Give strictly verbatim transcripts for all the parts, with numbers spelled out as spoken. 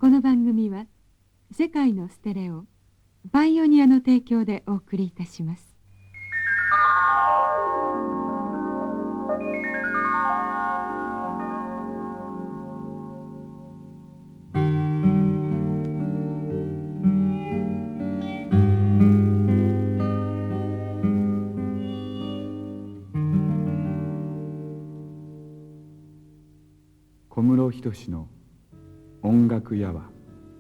この番組は世界のステレオパイオニアの提供でお送りいたします。 小室仁の音楽やわ。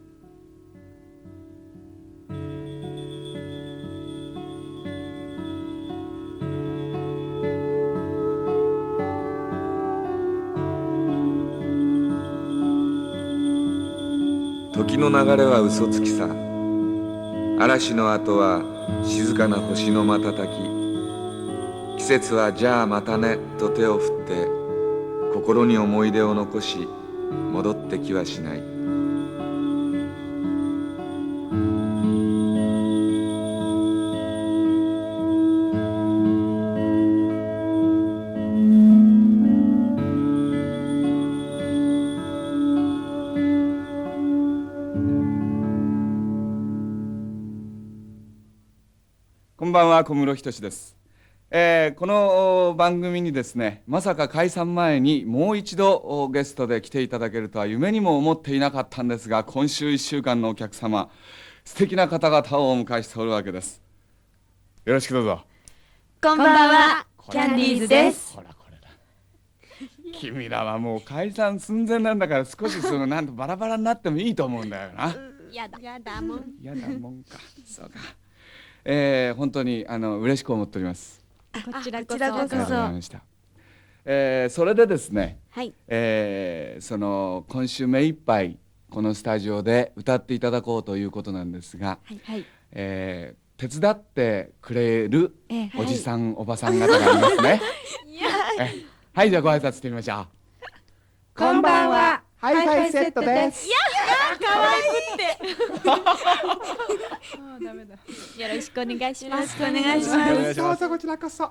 時の流れは嘘つきさ。嵐の後は静かな星の瞬き。季節はじゃあまたねと手を振って心に思い出を残し戻ってきはしない。 こんばんは、小室仁です。えー、この番組にですね、まさか解散前にもう一度ゲストで来ていただけるとは夢にも思っていなかったんですが、今週いっしゅうかんのお客様、素敵な方々をお迎えしておるわけです。よろしくどうぞ。 こんばんは、キャンディーズです。 ほらこれだ。君らはもう解散寸前なんだから、少しそのなんとバラバラになってもいいと思うんだよな。 やだやだもん。 やだもんか。そうか。えー、本当にあの嬉しく思っております。 こちらこそ。 ありがとうございました。えー、それでですね、 はい、 えー、その今週目いっぱいこのスタジオで歌っていただこうということなんですが、 はいはい、 えー、手伝ってくれるえー、 おじさん、はい、おばさん方がいますね。えはい、じゃあご挨拶してみましょう。 こんばんは、ハイファイセットです。 いや可愛くってダメだ。 よろしくお願いします。 よろしくお願いします。どうぞこちらこそ。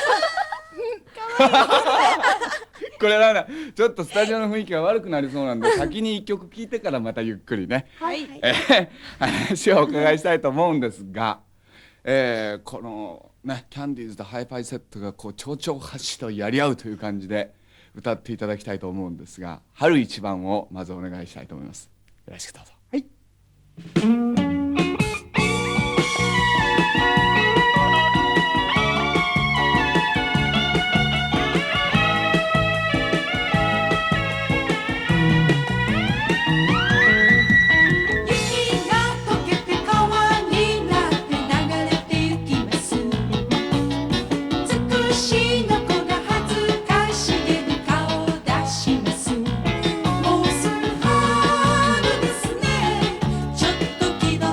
これなんだ、ちょっとスタジオの雰囲気が悪くなりそうなんで、先に一曲聴いてからまたゆっくりね、 はい、 えー、話をお伺いしたいと思うんですが、えー、このねキャンディーズとハイファイセットがこう丁々発しとやり合うという感じで歌っていただきたいと思うんですが、春一番をまずお願いしたいと思います。よろしくどうぞ。 はい。 もうすぐ春ですね。ちょっと気取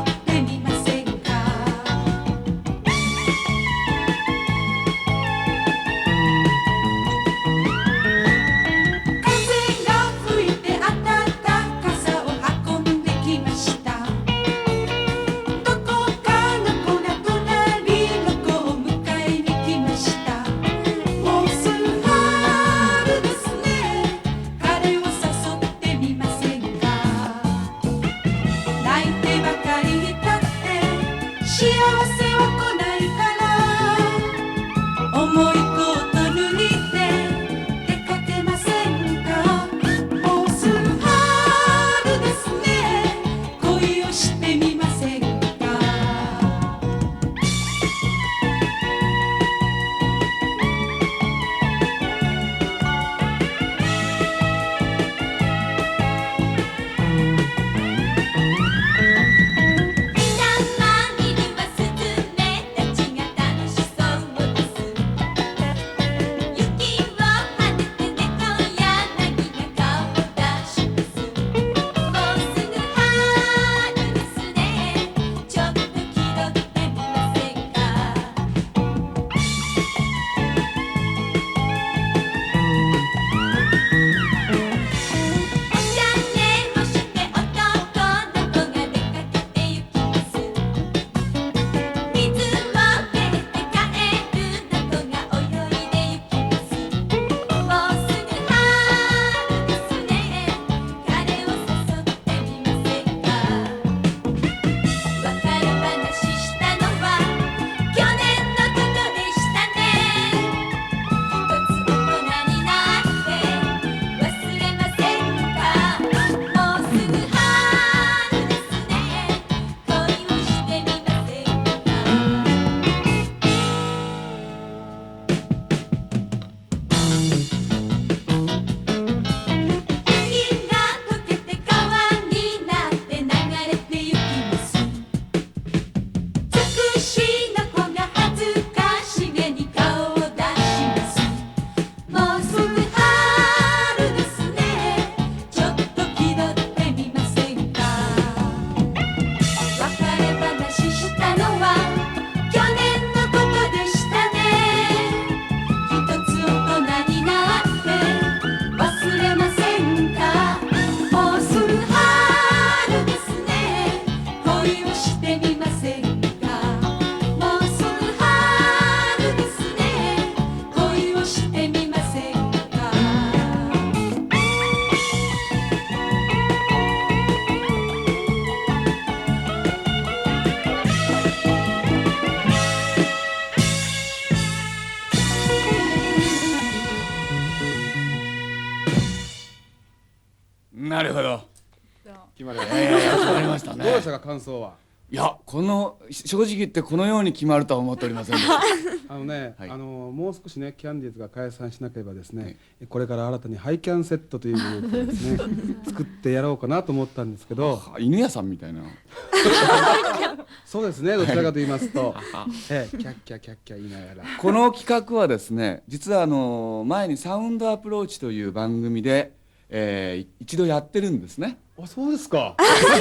決まりましいやいやいや決まりましたた。 ね。 どうでしたか感想は。 いやこの正直言ってこのように決まるとは思っておりませんでした。 あのね、 はいあのもう少しねキャンディーズが解散しなければですね、 はいこれから新たにハイキャンセットというグループをですね作ってやろうかなと思ったんですけど、 あ犬屋さんみたいな。 そうですねどちらかと言いますと、ええ、キャッキャキャッキャ言いながら。 この企画はですね実はあの前にサウンドアプローチという番組で、えー一度やってるんですね。 あそうですか。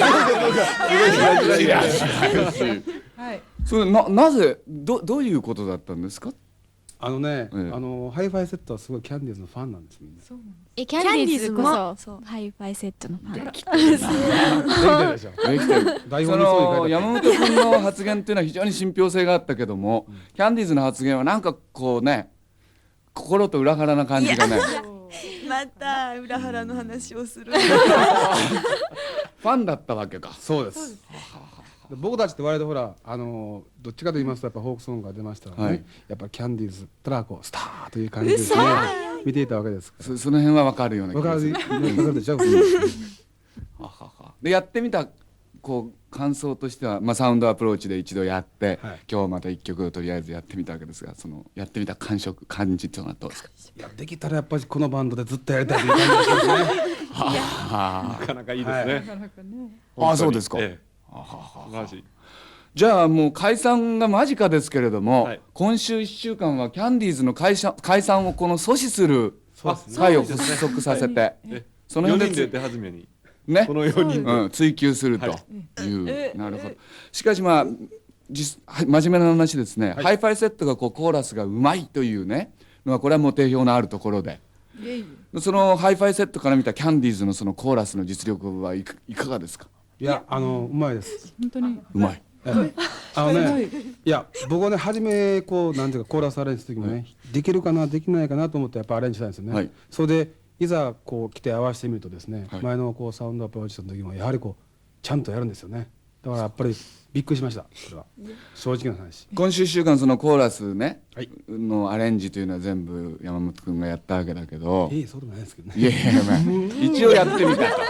それななぜどどういうことだったんですか。 あのね、 ええあのハイファイセットはすごいキャンディーズのファンなんですみんな。 えキャンディーズこそハイファイセットのファン。 できてるでしょ。 できてる台そ本にそういう書いてあったの山本君の発言っていうのは非常に信憑性があったけども、キャンディーズの発言はなんかこうね心と裏腹な感じがねまた裏腹の話をする。 ファンだったわけか。 そうです。で僕たちって割とほらあのどっちかと言いますとやっぱフォークソングが出ましたらね、 はいやっぱキャンディーズたらこうスターという感じですね見ていたわけですかそその辺は分かるようなら。わかる気がする。 わかるでしょ。 はははでやってみたこう感想としては、まあ、サウンドアプローチで一度やって、 はい今日また一曲とりあえずやってみたわけですが、そのやってみた感触感じというのはどうですか。 いやできたらやっぱりこのバンドでずっとやりたいという感じですね。 はなかなかいいですね。 ああそうですか。 ええ素晴らしい。 じゃあもう解散が間近ですけれども、 はい今週いっしゅうかんはキャンディーズの解散解散をこの阻止するそうですね会を発足させて、 えそのよ辺でにんで手始めにねこのよにんで、 うん、追求するという、なるほど。しかしまあ実はい真面目な話ですね、ハイファイセットがこうコーラスがうまいというねのはこれはもう定評のあるところで、そのハイファイセットから見たキャンディーズのそのコーラスの実力はいかいかがですか。 いやあのうまいです。 本当にうまい。 ええあのねいや僕はね初めこうなんていうかコーラスアレンジする時もね、できるかなできないかなと思ってやっぱアレンジしたんですよね。 はいそれでいざこう来て合わせてみるとですね、 はい前のこうサウンドアプローチの時もやはりこうちゃんとやるんですよね。だからやっぱりびっくりしました。それは正直な話。 今週いっしゅうかんそのコーラスね、 はいのアレンジというのは全部山本君がやったわけだけど、 ええそうでもないですけどね。 いやいや、まあ、一応やってみたと。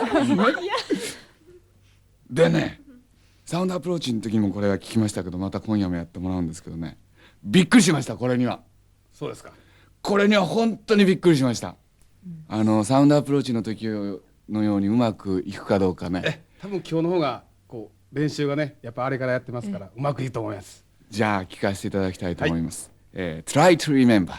でねサウンドアプローチの時にもこれは聞きましたけど、また今夜もやってもらうんですけどね、びっくりしました。これにはそうですか。 これには本当にびっくりしました。あのサウンドアプローチの時のようにうまくいくかどうかね。 え多分今日の方がこう練習がねやっぱあれからやってますからうまくいいと思います。 じゃあ聞かせていただきたいと思います、えー Try to remember。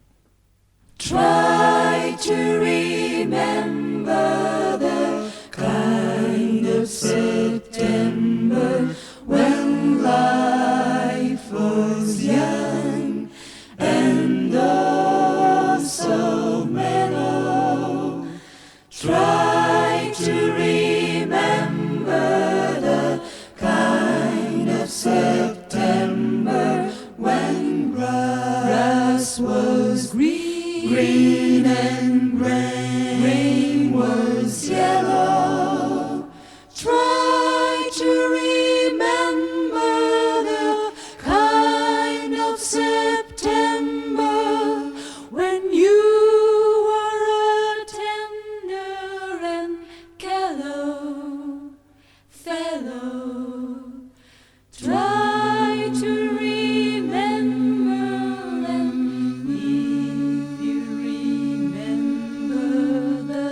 Try to remember the kind of September when life was young and all so mellow. Try to remember the kind of September when grass was green, green and grain was yellow. Try to remember the kind of September when you were a tender and callow fellow. Try to remember, and if you remember the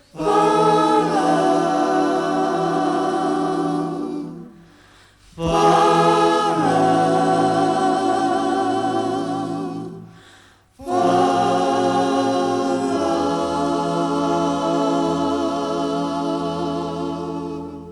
fall, fall, fall.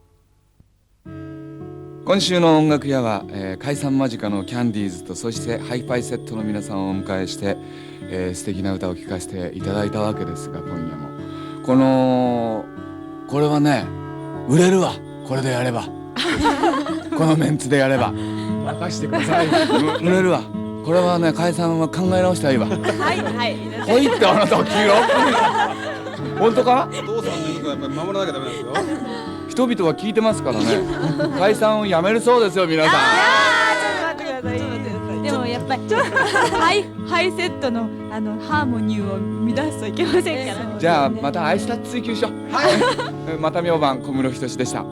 今週の音楽屋は、えー解散間近のキャンディーズとそしてハイファイセットの皆さんをお迎えして、えー素敵な歌を聴かせていただいたわけですが、今夜もこのこれはね売れるわ、これでやればこのメンツでやれば任してください。 売れるわ。これはね解散は考え直したらいいわ。 はいはいほいってあなたは黄色本当か。 お父さんの言うことはやっぱり守らなきゃダメなんですよ。 人々は聞いてますからね解散をやめるそうですよ皆さん。 でもやっぱまあちょっとハイハイセットのあのハーモニーを乱すといけませんから。 じゃあまたアイスタッチ追求しよう。はい。また明晩小室仁でした。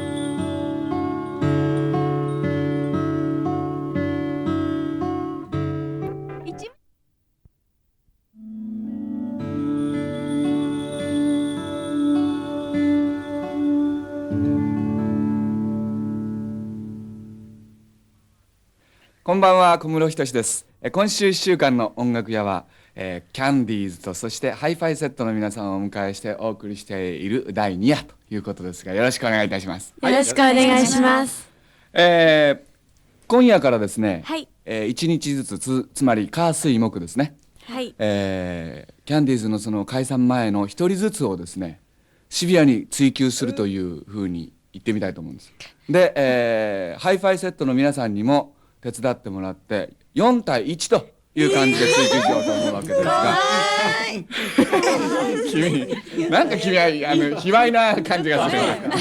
こんばんは、小室仁です。え今週いっしゅうかんの音楽屋は、えーキャンディーズとそしてハイファイセットの皆さんをお迎えしてお送りしているだいに夜ということですが、よろしくお願いいたします。 よろしくお願いします。 えー今夜からですね、 はいえー、いちにちずつつ、つまり火水木ですね、 はい。 えーキャンディーズのその解散前の一人ずつをですね、シビアに追求するというふうに言ってみたいと思うんです。で、えーハイファイセットの皆さんにも手伝ってもらってよんたいいちという感じで追求しようと思うわけですが、君なんか君はあの卑猥な感じがする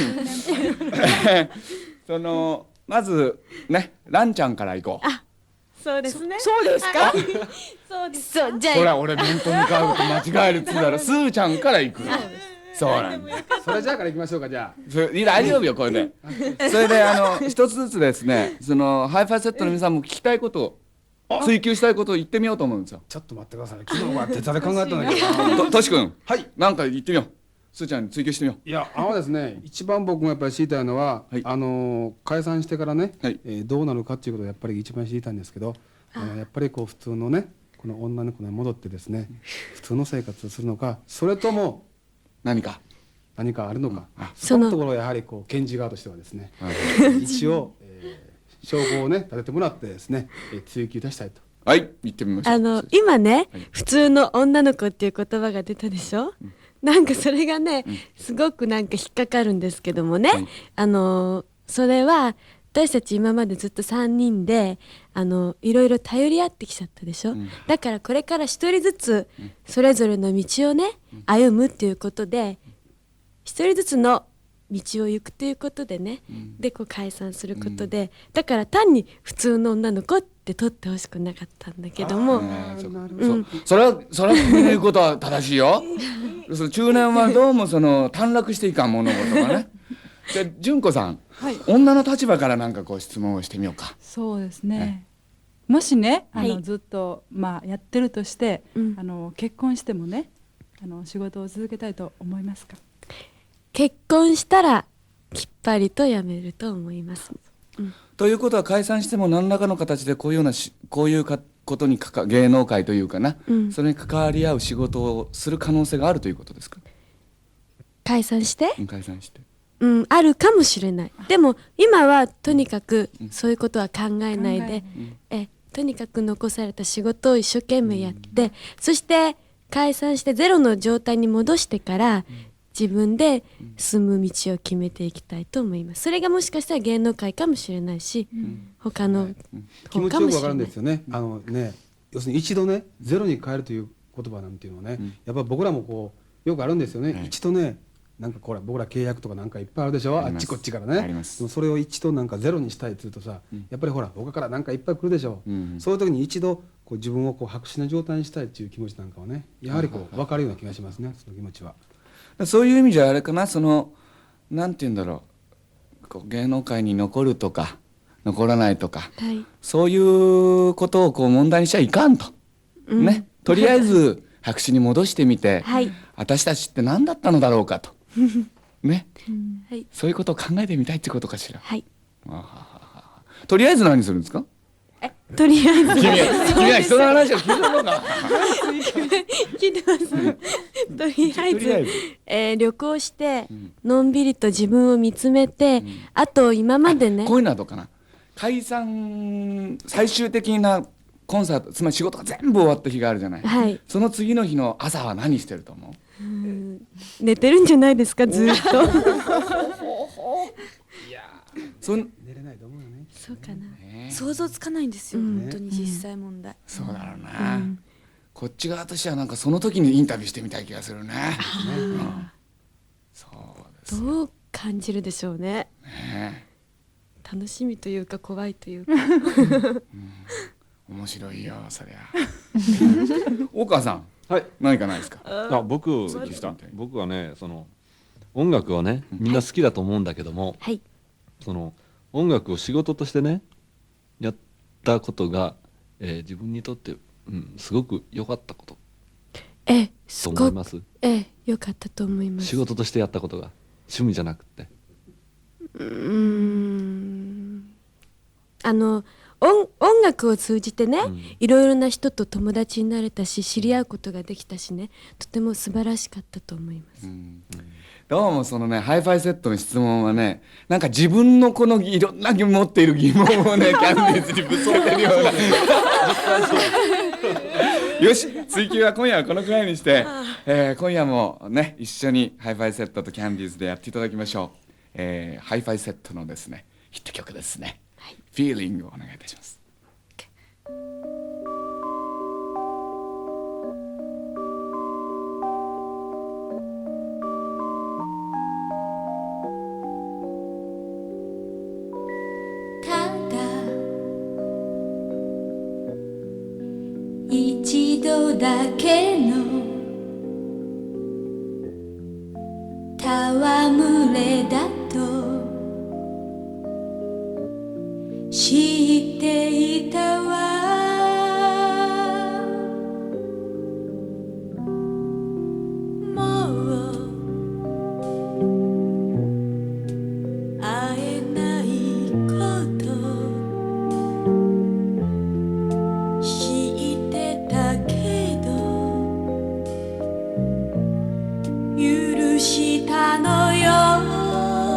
そのまずね、ランちゃんから行こう。 そうですね。 そうですか。 そうです。そうじゃあほら俺面と向かうと間違えるっつうだろ。スーちゃんから行く。そうなんだ。 それじゃあから行きましょうか。じゃそれいや大丈夫よこれで。それであの一つずつですね、そのハイファイセットの皆さんも聞きたいことを追求したいことを言ってみようと思うんですよ。 あちょっと待ってください。昨日は手伝い考えたんだけどな。 ととし君、 はい。 なんか言ってみよう。スーちゃんに追求してみよう。 いや、あのですね、一番僕がやっぱり知りたいのは、 はいあのー解散してからね、 はいえーどうなるかっていうことをやっぱり一番知りたいんですけど、あのやっぱりこう普通のね、この女の子に戻ってですね、普通の生活をするのか、それとも何か。 何かあるのか、 そのそのところをやはりこう検事側としてはですね、一応、えー証拠をね立ててもらってですね、えー追及いたしたいと。 はい言ってみましょう。 あの今ね、 はい普通の女の子っていう言葉が出たでしょ、なんかそれがね、すごくなんか引っかかるんですけどもね、 はいあのそれは私たち今までずっとさんにんであのいろいろ頼り合ってきちゃったでしょ、 んだからこれから一人ずつそれぞれの道をね、歩むっていうことで一人ずつの道を行くということでね、でこう解散することで、だから単に普通の女の子って取ってほしくなかったんだけども、 ねそなるうんそれはそれは君の言うことは正しいよ。その中年はどうもその短絡していかん物事がね。じゃあ純子さん、 はい、 女の立場からなんかこう質問をしてみようか。 そうですね。もしね、あの、 はいずっとまあやってるとして、 うんあの結婚してもね、あの仕事を続けたいと思いますか。 結婚したらきっぱりと辞めると思います。 ということは解散しても何らかの形でこういうようなしこういうかことにかか芸能界というかな、 うんそれに関わり合う仕事をする可能性があるということですか。 解散して、 うん解散して。 うん、あるかもしれない。でも今はとにかくそういうことは考えないで、 考えとにかく残された仕事を一生懸命やって、そして解散してゼロの状態に戻してから自分で進む道を決めていきたいと思います。それがもしかしたら芸能界かもしれないし、他の気持ち方かよくわかるんもしれない。 ですよね。あのね、要するに一度ねゼロに変えるという言葉なんていうのはね、 んやっぱり僕らもこうよくあるんですよね。 はい一度ね、なんかこれ僕ら契約とかなんかいっぱいあるでしょ。 ありますあっちこっちからね。 ありますでもそれを一度なんかゼロにしたいっていうとさ、やっぱりほら他からなんかいっぱい来るでしょ。 うんそういう時に一度こう自分をこう白紙の状態にしたいっていう気持ちなんかはね、やはりこう分かるような気がしますね。その気持ちは。 そういう意味じゃあれかな、そのなんて言うんだろう、こう芸能界に残るとか残らないとか、 はい、 そういうことをこう問題にしちゃいかんと、 うんね、とりあえず白紙に戻してみて、 はい私たちって何だったのだろうかとね、 はいそういうことを考えてみたいってことかしら。 はい、 とりあえず何するんですか。 とりあえず君は君は人の話を聞いたのか。 聞いてます。とりあえずとりあえずえー旅行して、のんびりと自分を見つめて、あと今までねこういうのはどうかな。解散最終的なコンサート、つまり仕事が全部終わった日があるじゃない、 はい、 その次の日の朝は何してると思う。 寝てるんじゃないですか、ずーっと。 そん寝れないと思うよね。 そうかな。 ね想像つかないんですよ、 うん本当に実際問題。 そうだろうな、こっち側としてはなんかその時にインタビューしてみたい気がするね。うんそうですどう感じるでしょうね。 ね。 楽しみというか怖いというか。 面白いよそりゃ大川さん、 はい何かないですか？ あ僕僕はねその音楽はねみんな好きだと思うんだけども、 はいその音楽を仕事としてねやったことが、えー自分にとって、うん、すごく良かったことええとすごく思いますええよかったと思います。 仕事としてやったことが趣味じゃなくて。 うーんあの音音楽を通じてね、 うんいろいろな人と友達になれたし知り合うことができたしね、とても素晴らしかったと思います。 どうもそのねハイファイセットの質問はねなんか自分のこのいろんな持っている疑問をねキャンディーズにぶつけてるようなよし追求は今夜はこのくらいにして、えー今夜もね一緒にハイファイセットとキャンディーズでやっていただきましょう、えーハイファイセットのですねヒット曲ですね、フィーリングをお願いいたします。 ただ一度だけの戯れだと知っていたわ。もう会えないこと知ってたけど許したのよ。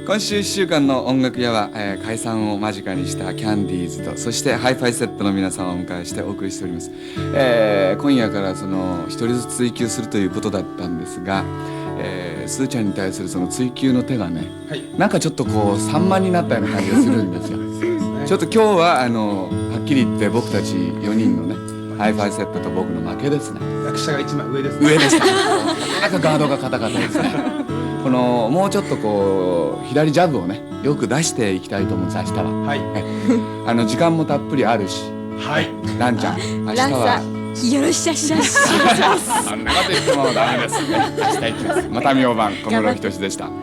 今週いっしゅうかんの音楽屋は、えー解散を間近にしたキャンディーズとそしてハイファイセットの皆さんをお迎えしてお送りしております、えー今夜からその一人ずつ追求するということだったんですが、えー、すーちゃんに対するその追求の手がね、 はいなんかちょっとこう散漫になったような感じがするんですよそうですねちょっと今日はあのはっきり言って僕たちよにんのねハイファイセットと僕の負けですね役者が一枚上ですね上でしたなんかガードが硬かったですねこのもうちょっとこう左ジャブをねよく出していきたいと思うんです明日ははいあの時間もたっぷりあるしはいランちゃん明日ランさはんよろしくお願いしますそんなこと言ってもダメですね明日行きますまた明晩小室仁でした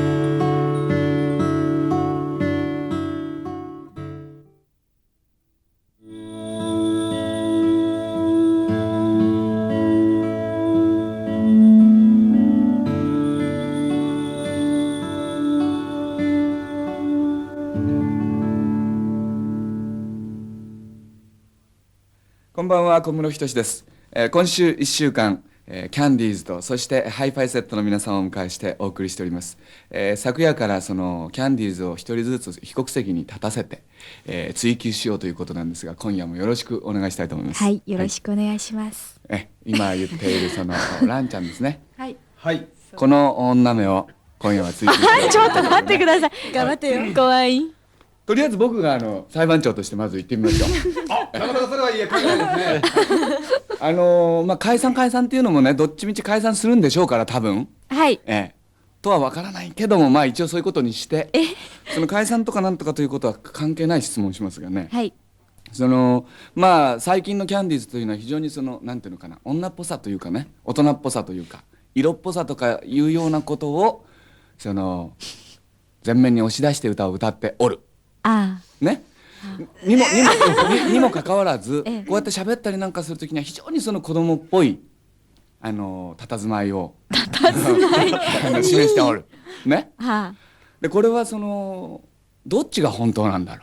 こんばんは小室仁です、えー今週いっしゅうかん、えーキャンディーズとそしてハイファイセットの皆さんをお迎えしてお送りしております、えー昨夜からそのキャンディーズを一人ずつ被告席に立たせて、えー追求しようということなんですが今夜もよろしくお願いしたいと思いますはいよろしくお願いします、 え今言っているそのランちゃんですねはいはいこの女目を今夜は追求しようちょっと待ってください頑張ってよ怖いとりあえず僕があの裁判長としてまず行ってみましょうなかなかそれはいいえ考えないですねあのーまあ解散解散っていうのもねどっちみち解散するんでしょうから多分はいええとは分からないけどもまあ一応そういうことにしてその解散とかなんとかということは関係ない質問をしますがねはいそのまあ最近のキャンディーズというのは非常にそのなんていうのかな女っぽさというかね大人っぽさというか色っぽさとかいうようなことをその前面に押し出して歌を歌っておるあねにもにもににもかかわらずええこうやって喋ったりなんかするときには非常にその子供っぽいあの佇まいをあの示しておるねあはあでこれはそのどっちが本当なんだろ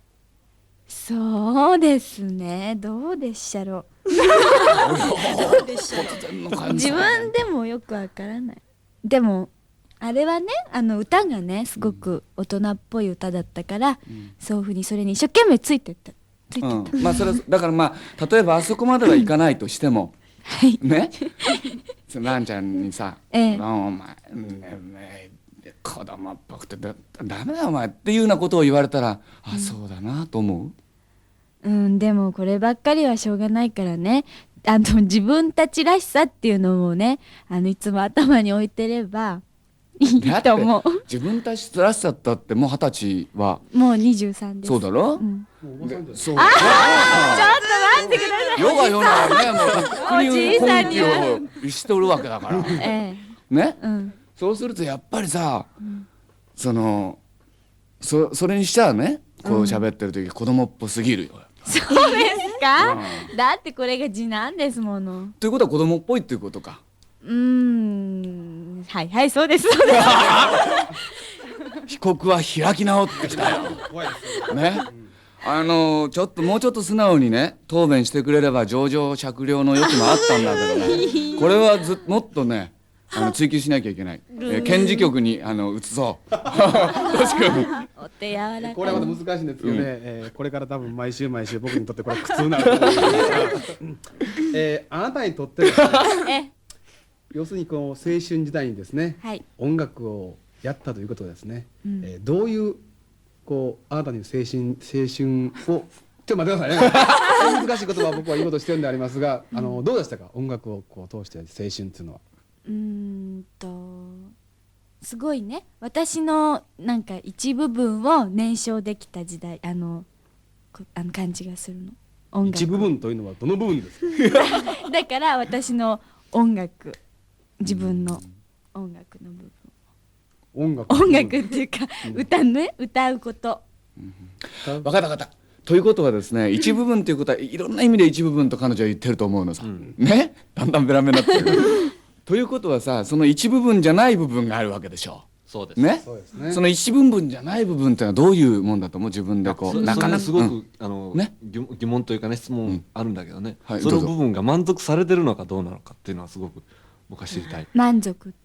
そうですねどうでっしゃろうう自分でもよくわからないでもあれはねあの歌がねすごく大人っぽい歌だったから、 んそういうふうにそれに一生懸命ついてったついてった、 うん、まあそれはだからまあ例えばあそこまではいかないとしてもはいねそのランちゃんにさ「 ええお前ねね子供っぽくてだダメだよお前」っていうようなことを言われたら「あそうだな」と思う。 うんでもこればっかりはしょうがないからねあの自分たちらしさっていうのもねあのいつも頭に置いてればいいだってと思う自分たちらしさだってもう二十歳はもうにじゅうさんですそうだろ、 んでそうちょっと待ってください世が世ならねもうとっくにおじいさん根には気をしておるわけだからえね、 えうんそうするとやっぱりさ、そのそそれにしちゃねこう喋ってる時、子供っぽすぎるよ。 そうですか、だってこれが次男ですものということは子供っぽいっていうことか。 うーんはいはいそうですそうです被告は開き直ってきたよ。 怖いですね。あのちょっともうちょっと素直にね答弁してくれれば情状酌量の余地もあったんだけどねこれはずもっとねあの追求しなきゃいけない、えー検事局にあの移そう確かにお手柔らかいこれはまた難しいんですけどね、えーこれから多分毎週毎週僕にとってこれは苦痛になると思うんですが、えーあなたにとってですねえ要するにこの青春時代にですね、 はい音楽をやったということはですね、えーどういうこうあなたに青春青春をちょっと待ってくださいね難しい言葉を僕は言おうとしてるんでありますが、あのどうでしたか音楽をこう通して青春っていうのは。 うーんとすごいね私のなんか一部分を燃焼できた時代あのこあの感じがするの音楽一部分というのはどの部分ですか。 だから私の音楽自分の音楽の部分音楽音楽っていうか歌うね歌うこと分かった分かったということはですね一部分ということはいろんな意味で一部分と彼女は言ってると思うのさ、ねだんだんベラベラになってるということはさその一部分じゃない部分があるわけでしょそうですねそうですね。 その一部分じゃない部分っていうのはどういうもんだと思う自分でこそうなかなかそれすごく、 うんあのね疑疑問というかね質問あるんだけどね、そのはいどうぞ部分が満足されてるのかどうなのかっていうのはすごく僕は知りたい。 満足って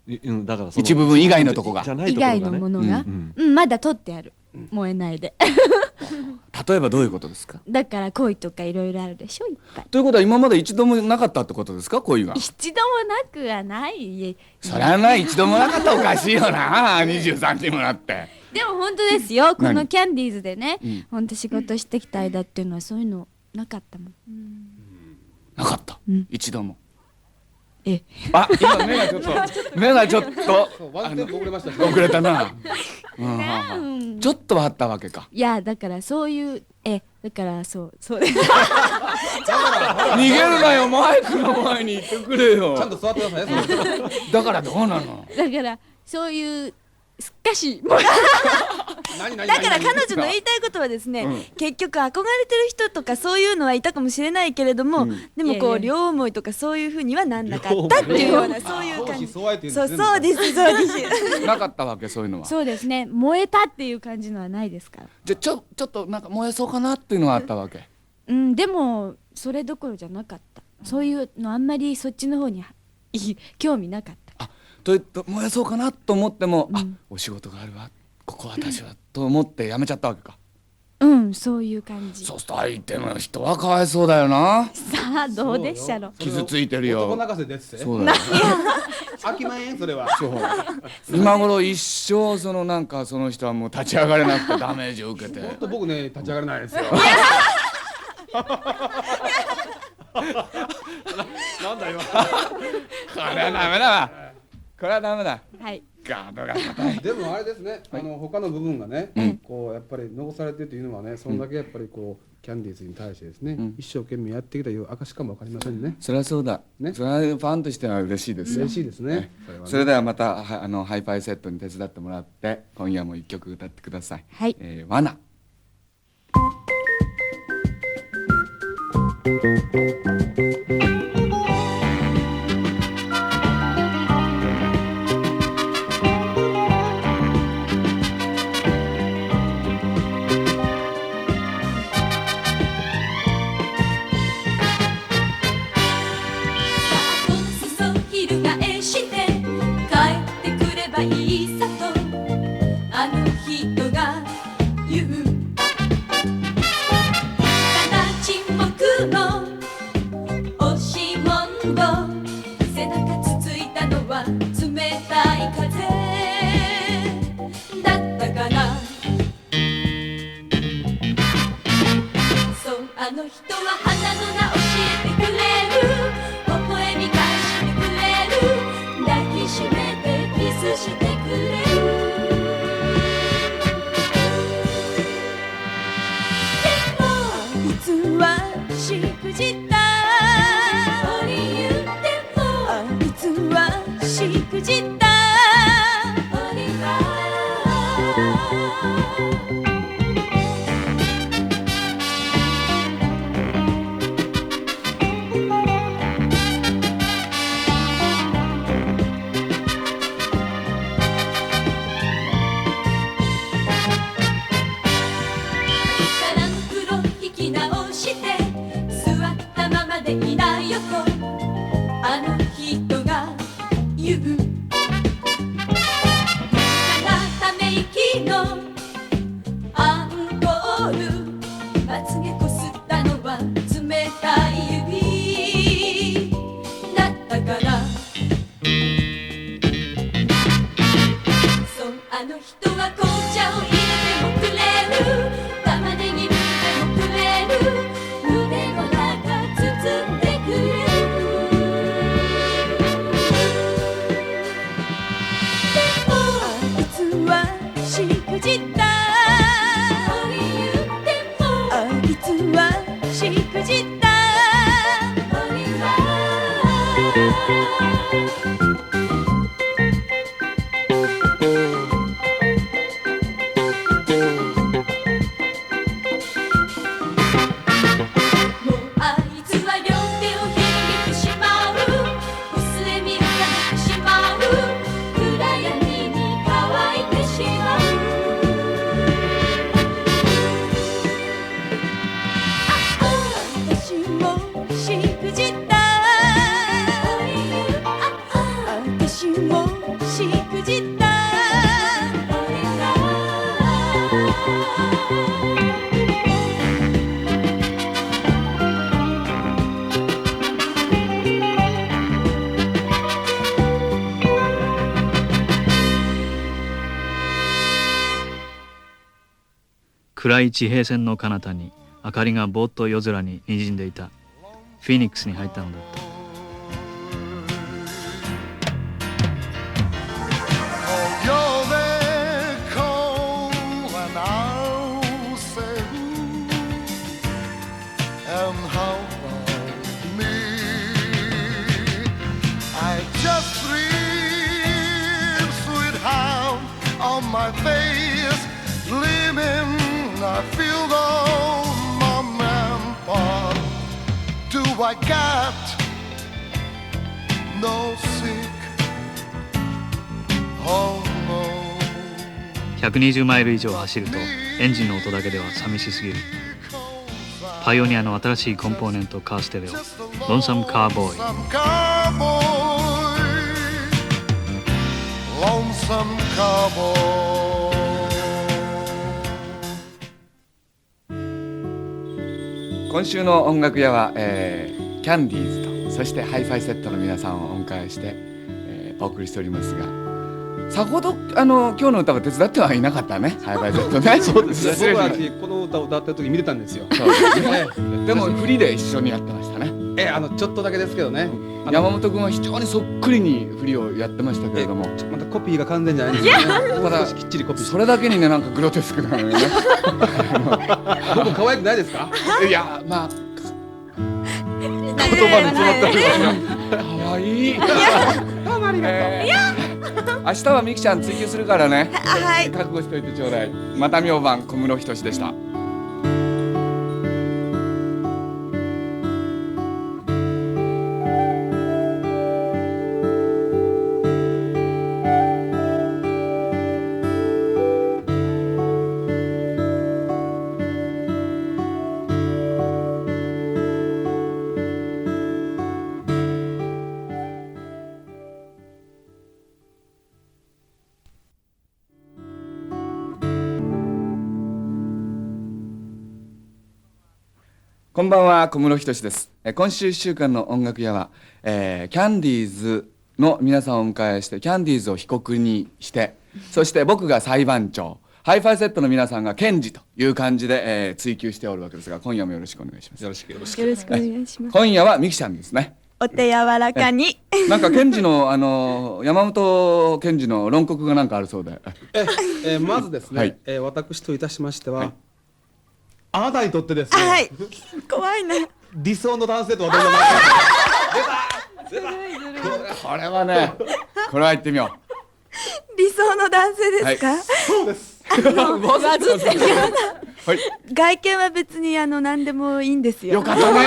いうんだからその一部分以外のとこがじゃない以ところがね外のものが、 うんうん、まだ取ってある、燃えないで例えばどういうことですか？ だから恋とかいろいろあるでしょ、いっぱい。 ということは今まで一度もなかったってことですか、恋が？ 一度もなくはない。 そりゃない、一度もなかったらおかしいよなにじゅうさんにもなって。 でも本当ですよ、この何キャンディーズでね、 うん本当仕事してきた間っていうのはそういうのなかったもん。 なかった、 うん一度も。 えあ、今目がちょっと目がちょっそうワンテンポ遅れましたしね遅れたな、うんうんちょっとはあったわけか。 いやだからそういうえだからそうそうです逃げるなよ、マイクの前に行ってくれよ。 ちゃんと座ってくださいねそれだからどうなの？ だからそういうすっかしもう何何だから何彼女の言いたいことはですね、 うん結局憧れてる人とかそういうのはいたかもしれないけれども、 うんでもこういやいや両思いとかそういうふうにはなんなかったっていうようなそういう感じ。 相思相愛っていうんそうですねそうですそうです。 なかったわけ、そういうのは。 そうですね、燃えたっていう感じのはないですから。 じゃちょちょっとなんか燃えそうかなっていうのはあったわけ。 うんでもそれどころじゃなかった。そういうのあんまりそっちの方にはいい興味なかった。 あ、というと燃えそうかなと思っても、あうん、 お仕事があるわ、ここは私はと思ってやめちゃったわけか。 うんそういう感じ。 そうすると相手の人はかわいそうだよな。 さあどうでっしゃろ。 傷ついてるよ男泣かせですってそうだよ。 飽きまへんそれはそう。今頃一生そのなんかその人はもう立ち上がれなくてダメージを受けて。 ほんと僕ね立ち上がれないですよなんだ今これはダメだわ。これはダメだ。 はいガードが硬い。 でもあれですね、あの他の部分がね、 うんこうやっぱり残されてるというのはね、そんだけやっぱりこうキャンディーズに対してですね、 うん一生懸命やってきたいう証かもわかりませんね。 それはそうだ。 ねそれはファンとしては嬉しいですよ。 嬉しいですね。それはねそれではまたはあのハイパイセットに手伝ってもらって今夜も一曲歌ってください。 はいえー、罠。 裾翻して帰ってくればいいさとあの人が言うただ沈黙の押し問答背中つついたのは冷たい風だったかなそうあの人は花の名教えてくれる微笑み返してくれる抱きしめてキスしてくれるでもあいつはしくじった何言ってもあいつはしくじった何が空の袋引き直して座ったまま暗い地平線の彼方に明かりがぼーっと夜空に滲んでいたフィニックスに入ったのだった。 My face gleaming, I feel on my rampart. Do I got no sick? Oh no. ひゃくにじゅうマイル以上走るとエンジンの音だけでは寂しすぎる。パイオニアの新しいコンポーネントカーステレオ、ロンサムカーボーイ。 Lonesome cowboy. 今週の音楽屋は、えー、キャンディーズとそしてハイファイセットの皆さんをお迎えして、えー、お送りしておりますが、さほどあの今日の歌は手伝ってはいなかったね、ハイファイセットね。 そうですね。僕はこの歌を歌ってる時見てたんですよ。 そうですね。でもフリで一緒にやってましたね。 えー、あのちょっとだけですけどね。 山本君は非常にそっくりに振りをやってましたけれども、 またコピーが完全じゃないんですよね。 ただきっちりコピー。 それだけにね、なんかグロテスクなのよね。 僕可愛くないですか？ いや、まあ言葉に詰まったけど、可愛い。 どうもありがとう。 明日はミキちゃん追求するからね。 はい。 覚悟しといてちょうだい。また明晩小室仁でした。こんばんは、小室仁です。え今週いっしゅうかんの音楽屋は、えー、キャンディーズの皆さんをお迎えして、キャンディーズを被告にして、そして僕が裁判長、ハイファイセットの皆さんが検事という感じで、えー、追及しておるわけですが、今夜もよろしくお願いします。 よろしくよろしく。 よろしくお願いします。 今夜はミキちゃんですね。 お手柔らかに。 なんか検事のあの山本検事の論告がなんかあるそうで。 え、えー、まずですね、 はい、 えー、私といたしましては、はい、あなたにとってですね、はい、怖いな。 理想の男性とはどんな男性？ 出た。これはね、これは言ってみよう。 理想の男性ですか？ はい、そうです。 バズってるような。 はい。 外見は別にあの何でもいいんですよ。 よかったね。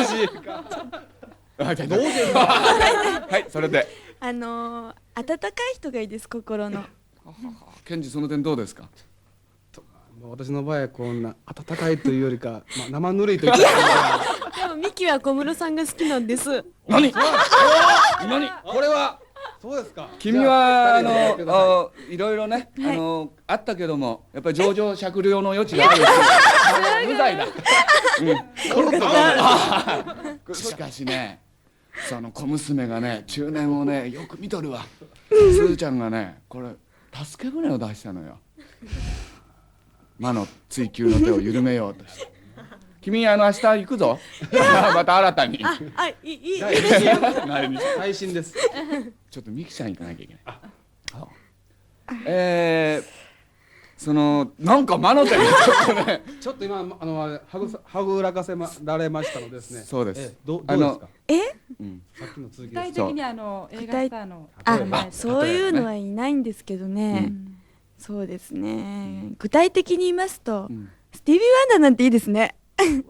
どうですか？はい、それで。 あのー、温かい人がいいです、心の。 検事その点どうですか？ 私の場合はこんな温かいというよりか、まあ、生ぬるいといった感じでもミキは小室さんが好きなんです。 何？何？ これはそうですか。 君はあのいろいろね、あのあったけどもやっぱり情状酌量の余地があるし無罪だ。しかしね、その小娘がね中年をねよく見とるわ。すーちゃんがねこれ助け舟を出したのよ。魔の追求の手を緩めようとして。君あの明日行くぞ。また新たに。 あ、あ、いいいい。 配信です。 ちょっとミキちゃん行かなきゃいけない。えー、そのなんか魔の手ちょっとね。 ちょっと今あのはぐはぐらかせまられましたのですね。 そうです。 えどどうですか。 え？ うん。さっきの続きです。 具体的にあの映画スターの。 あ、そういうのはいないんですけどね。そうですね。具体的に言いますと、スティービー・ワンダーなんていいですね。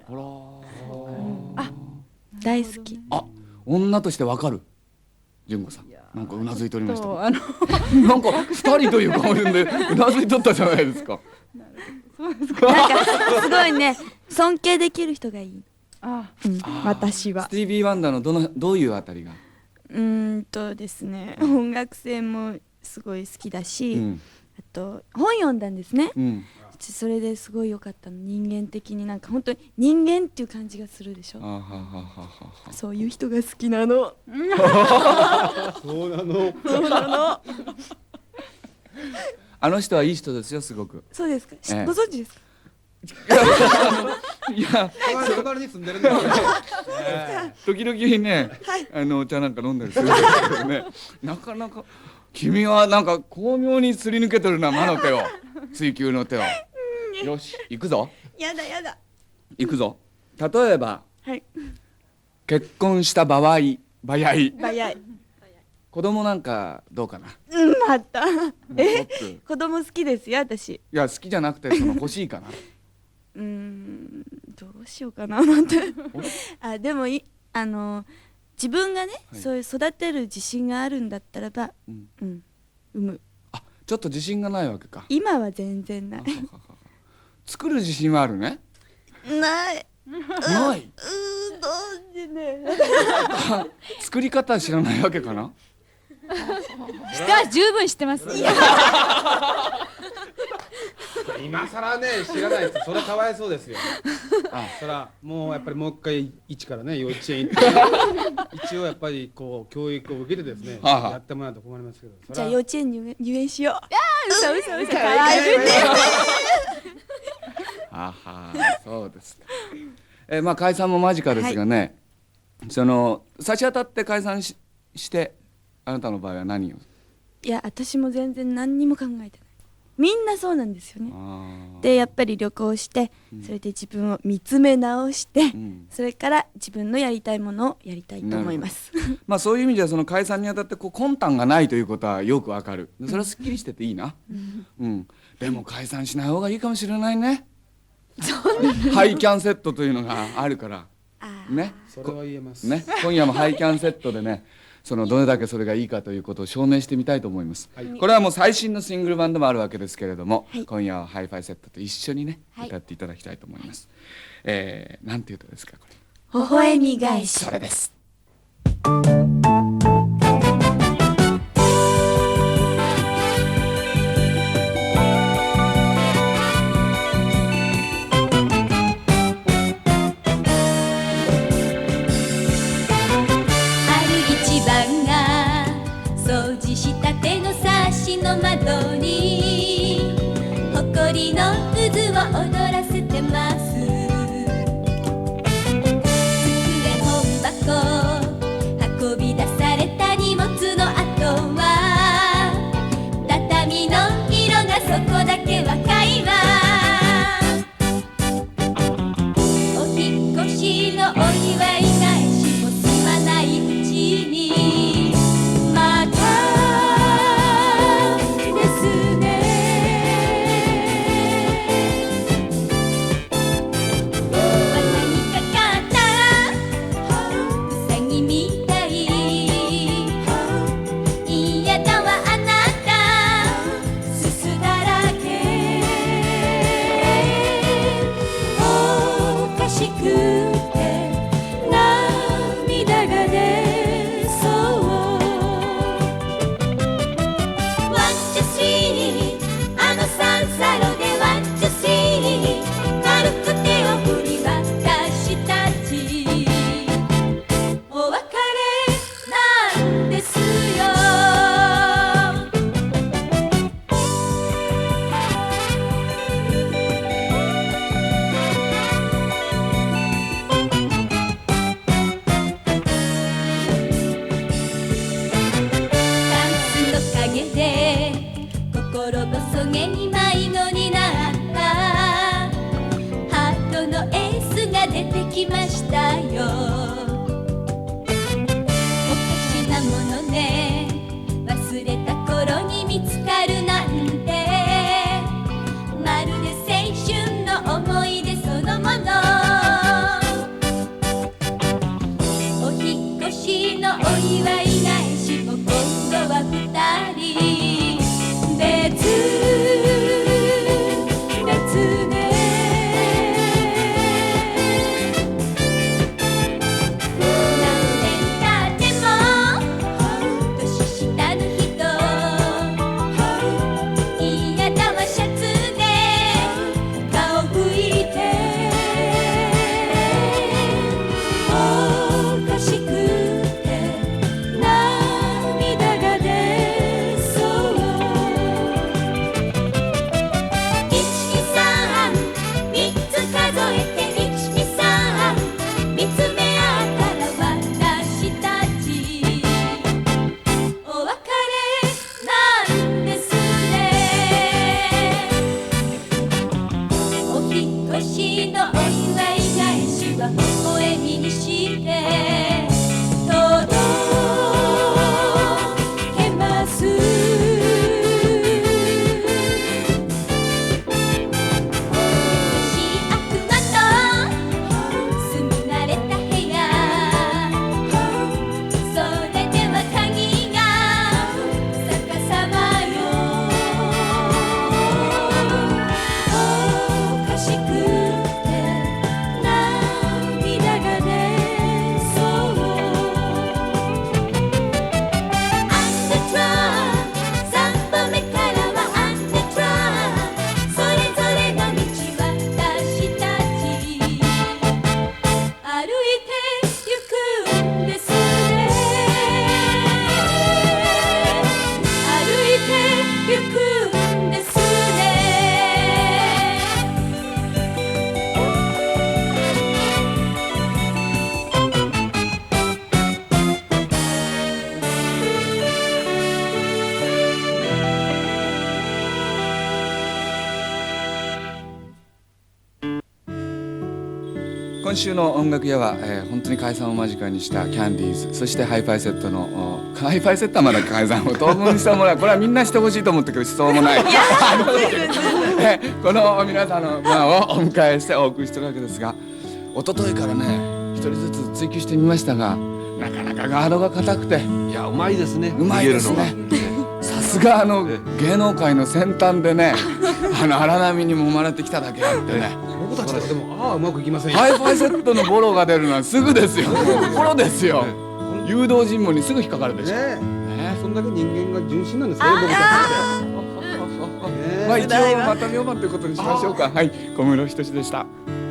あ、大好き。 あ、女としてわかる。純子さん、なんかうなずいておりました。 あのなんか二人という顔でうなずいとったじゃないですか。 そうですか。 なんかすごいね、尊敬できる人がいい。 あ、 私は。 スティービー・ワンダーのどのどういうあたりが？ うーんとですね、音楽性もすごい好きだし。あと本読んだんですね、うん、それですごい良かったの。人間的になんか本当に人間っていう感じがするでしょ。あははははそういう人が好きなの。 そうなの。 そうなの。 あの人はいい人ですよ、すごく。 そうですか、 ええ、 ご存知ですか？ いや隣に住んでるんですよ、 えー時々ね、あのお茶なんか飲んだりするんですけどね、なかなか君はなんか巧妙にすり抜けてるな、魔の手を、追求の手を。よし行くぞやだやだ。 行くぞ。例えばはい。 結婚した場合場合早い。 子供なんかどうかな。 うん、また。えもう、 子供好きですよ私。 いや好きじゃなくてその欲しいかな。 うーん、どうしようかななんて。あ、でもいあの自分がね、 はいそういう育てる自信があるんだったらば、 うんうん、産む。 ちょっと自信がないわけか。 今は全然ない。 作る自信はあるね。 ない。 ないうーん、どうでね。 作り方知らないわけかな。 人は十分知ってます。 今更ね知らないです。それはかわいそうですよ。あ、そらもうやっぱりもう一回一からね幼稚園行って一応やっぱりこう教育を受けてですね、 はあはあやってもらうと困りますけど。そらじゃあ幼稚園入園入園しよう。 嘘嘘嘘。 かわいくね。 あはそうですか。えーまあ解散も間近ですがね、その差し当たって解散ししてあなたの場合は何を。 いや私も全然何にも考えてない。みんなそうなんですよね。 あでやっぱり旅行して、 うんそれで自分を見つめ直して、 うんそれから自分のやりたいものをやりたいと思います。 まあそういう意味ではその解散にあたってこう魂胆がないということはよくわかる。それはすっきりしてていいな。うん。でも解散しない方がいいかもしれないね。ハイキャンセットというのがあるからね。 それは言えます。 ね、今夜もハイキャンセットでね、そのどれだけそれがいいかということを証明してみたいと思います、 はいこれはもう最新のシングル版でもあるわけですけれども、 はい今夜はハイファイセットと一緒にね、 はい歌っていただきたいと思います、えー、なんていう歌ですかこれ。 微笑み返し。 それです。 春一番が掃除したてのサッシの窓に埃の渦を踊らせてます。机本箱運び出された荷物の後は畳の色がそこだけ若いわ。お引っ越しのお祝い返しも済まないうちにまたですね。罠にかかったウサギみたい。嫌だわあなたすすだらけ。おかしくて涙が出そう。ワンツースリーあのサンサロでワンツースリー軽く手を振り私たちお別れなんですよ。タンスの陰で心細げに迷子になったハートのエースが出てきましたよ。おかしなものね忘れた頃に見つかるなんてまるで青春の思い出そのもの。お引っ越しのお祝い返しも今度は二人別々ね。何年経っても年下の人嫌だわシャツで顔拭いて。おかしくて涙今週の音楽屋は、えー本当に解散を間近にしたキャンディーズ、そしてハイファイセットのおハイファイセットはまだ解散を当分にしてもらう、これはみんなしてほしいと思ってくる必要もないえこの皆さんのファンをお迎えしてお送りしてるわけですが、一昨日からね一人ずつ追求してみましたが、なかなかガードが硬くて、 いやうまいですね。 うまいですね。さすがあの芸能界の先端でね、あの荒波に揉まれてきただけあってね、 僕たちはでもああうまくいきませんよ。 ハイファイセットのボロが出るのはすぐですよ。ボロですよ。誘導尋問にすぐ引っかかるでしょ。 ねねそんだけ人間が純真なんですね、僕たちって。 まあ一応また明晩ということにしましょうか。はい、小室仁でした。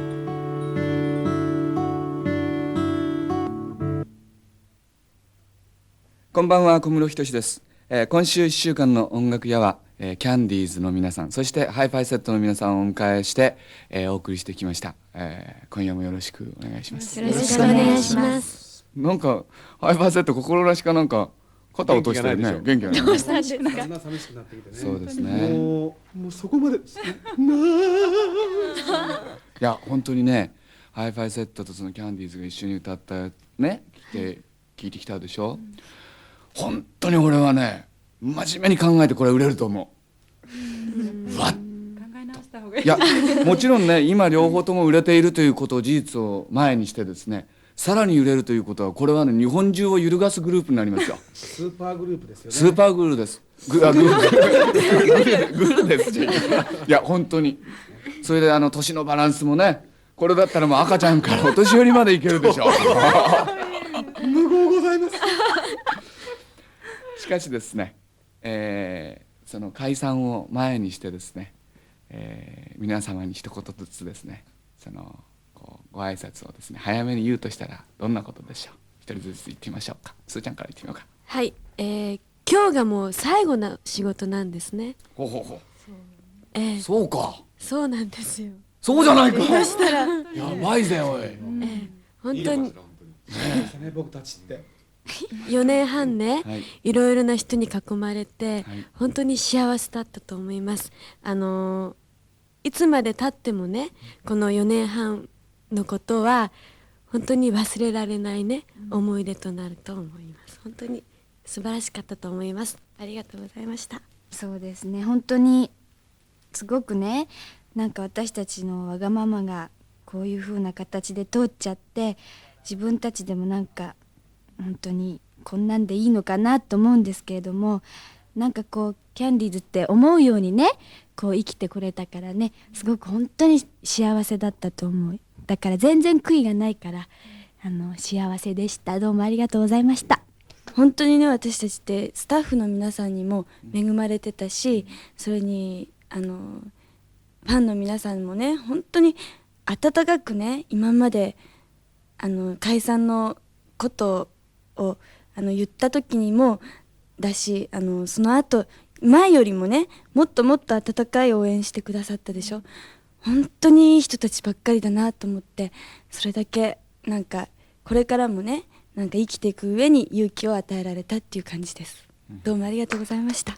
こんばんは、小室仁です。えー今週いっしゅうかんの音楽屋は、えーキャンディーズの皆さん、そしてハイファイセットの皆さんをお迎えして、えーお送りしてきました。えー今夜もよろしくお願いします。 よろしくお願いします。 なんかハイファイセット心なしかなんか肩を落としてるね。元気がない。 どうしたんですか。 だんだん寂しくなってきてね。 そうですね。 もうもうそこまで。 いや本当にね、ハイファイセットとそのキャンディーズが一緒に歌ったね、聞いて聞いてきたでしょ。本当に俺はね、真面目に考えてこれ売れると思う。うわっ。 考え直した方がいい。 いやもちろんね、今両方とも売れているということを事実を前にしてですね、さらに売れるということは、これはね日本中を揺るがすグループになりますよ。 スーパーグループですよね。 スーパーグルーです。グあグルグルグルです。いや本当に。それであの年のバランスもね、これだったらもう赤ちゃんからお年寄りまでいけるでしょ。 無謀ございます。 しかしですね、えーその解散を前にしてですね、えー皆様に一言ずつですね、そのこうご挨拶をですね早めに言うとしたらどんなことでしょう。一人ずつ言ってみましょうか。すーちゃんから言ってみようか。 はい、えー今日がもう最後の仕事なんですね。 ほうほうほう。 えーそうか。 そうなんですよ。 そうじゃないか。 そしたら、 やばいぜおい。 えー本当にね僕たちって。 よねんはんね、 はいいろいろな人に囲まれて、 はい本当に幸せだったと思います。あのーいつまで経ってもね、このよねんはんのことは本当に忘れられないね、思い出となると思います。本当に素晴らしかったと思います。ありがとうございました。 そうですね、本当にすごくね、なんか私たちのわがままがこういう風な形で通っちゃって、自分たちでもなんか本当にこんなんでいいのかなと思うんですけれども、なんかこうキャンディーズって思うようにね、こう生きてこれたからね、すごく本当に幸せだったと思う。だから全然悔いがないから、あの幸せでした。どうもありがとうございました。 本当にね、私たちってスタッフの皆さんにも恵まれてたし、それにあのファンの皆さんもね、本当に温かくね、今まであの解散のことをあの言った時にもだし、あのその後前よりもね、もっともっと温かい応援してくださったでしょ。本当にいい人たちばっかりだなと思って、それだけなんかこれからもね、なんか生きていく上に勇気を与えられたっていう感じです。どうもありがとうございました。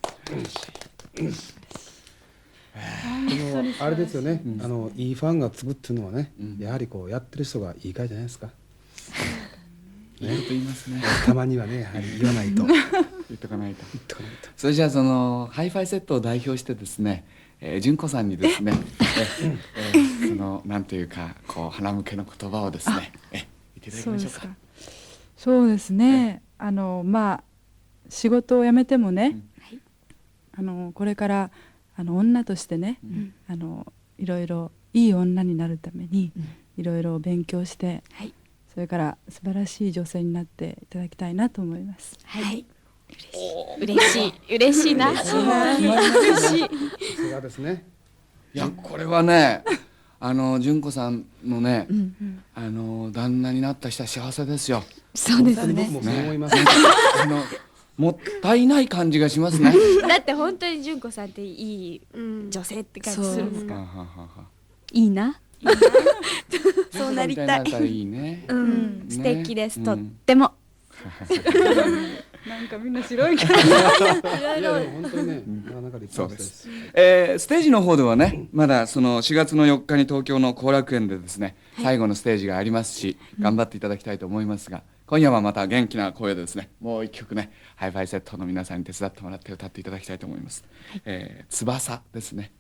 でもあれですよね、あのいいファンがつくっていうのはね、やはりこうやってる人がいいかいじゃないですか。 いいこと言いますね。 たまにはね、やはり言わないと。 言っとかないと。それじゃあそのハイファイセットを代表してですね、えー、純子さんにですね、ええー、そのなんというかこう花向けの言葉をですね、え言っていただきましょうか。 そうですね。あのまあ仕事を辞めてもね、あのこれからあの女としてね、あのいろいろいい女になるためにいろいろ勉強して、それから素晴らしい女性になっていただきたいなと思います。 はい。嬉しい嬉しいな。嬉しい。 さすがですね。 いやこれはね、あの純子さんのね、あの旦那になった人は幸せですよ。 そうですね。 僕もそう思います。 あのもったいない感じがしますね。 だって本当に純子さんっていい女性って感じするんですか。いいな。そうなりたい。 いいね。 うん、素敵です。とっても。 なんかみんな白いけどいやでも本当にね、なかなか立そうで派ですす。 えーステージの方ではね、まだそのしがつのよっかに東京の後楽園でですね、最後のステージがありますし、頑張っていただきたいと思いますが、今夜はまた元気な声でですね、もう一曲ね、ハイファイセットの皆さんに手伝ってもらって歌っていただきたいと思います。えー翼ですね。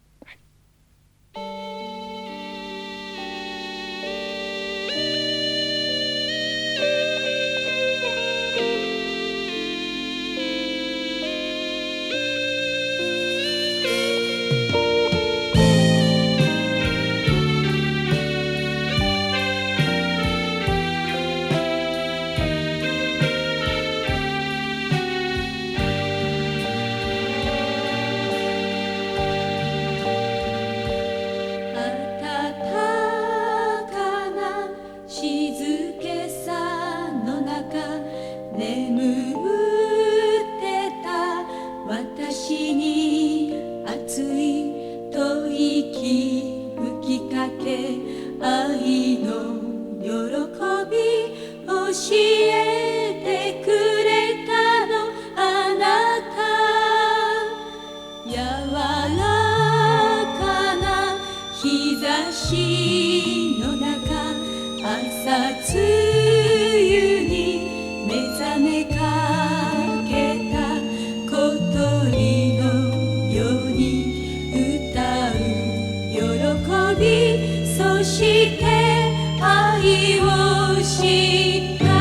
暖かな静けさの中眠ってた私に熱い吐息吹きかけ愛の喜び教えてくれたのあなた柔らかな日差しの中朝露に目覚めかけた小鳥のように歌う喜びそして愛を知った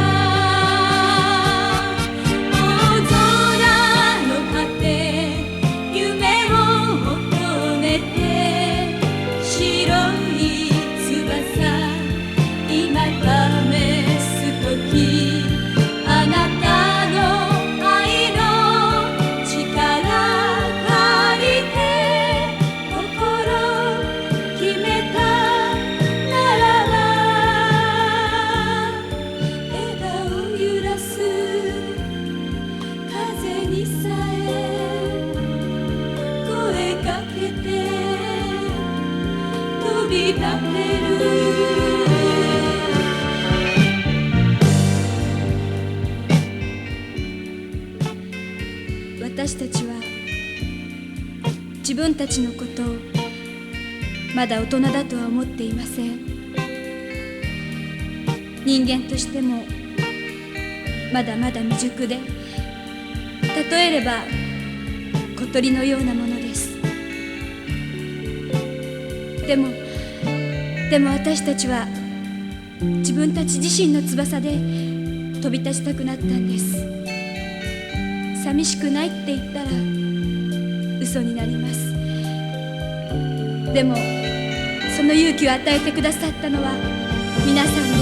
大空の果て夢を求めて白い翼今試す時あなたの愛の力借りて心決めたならば枝を揺らす風にさえ声かけて飛び立てる私たちは自分たちのことをまだ大人だとは思っていません。人間としてもまだまだ未熟で、例えれば小鳥のようなものです。でもでも私たちは自分たち自身の翼で飛び立ちたくなったんです。寂しくないって言ったら嘘になります。でもその勇気を与えてくださったのは皆さんの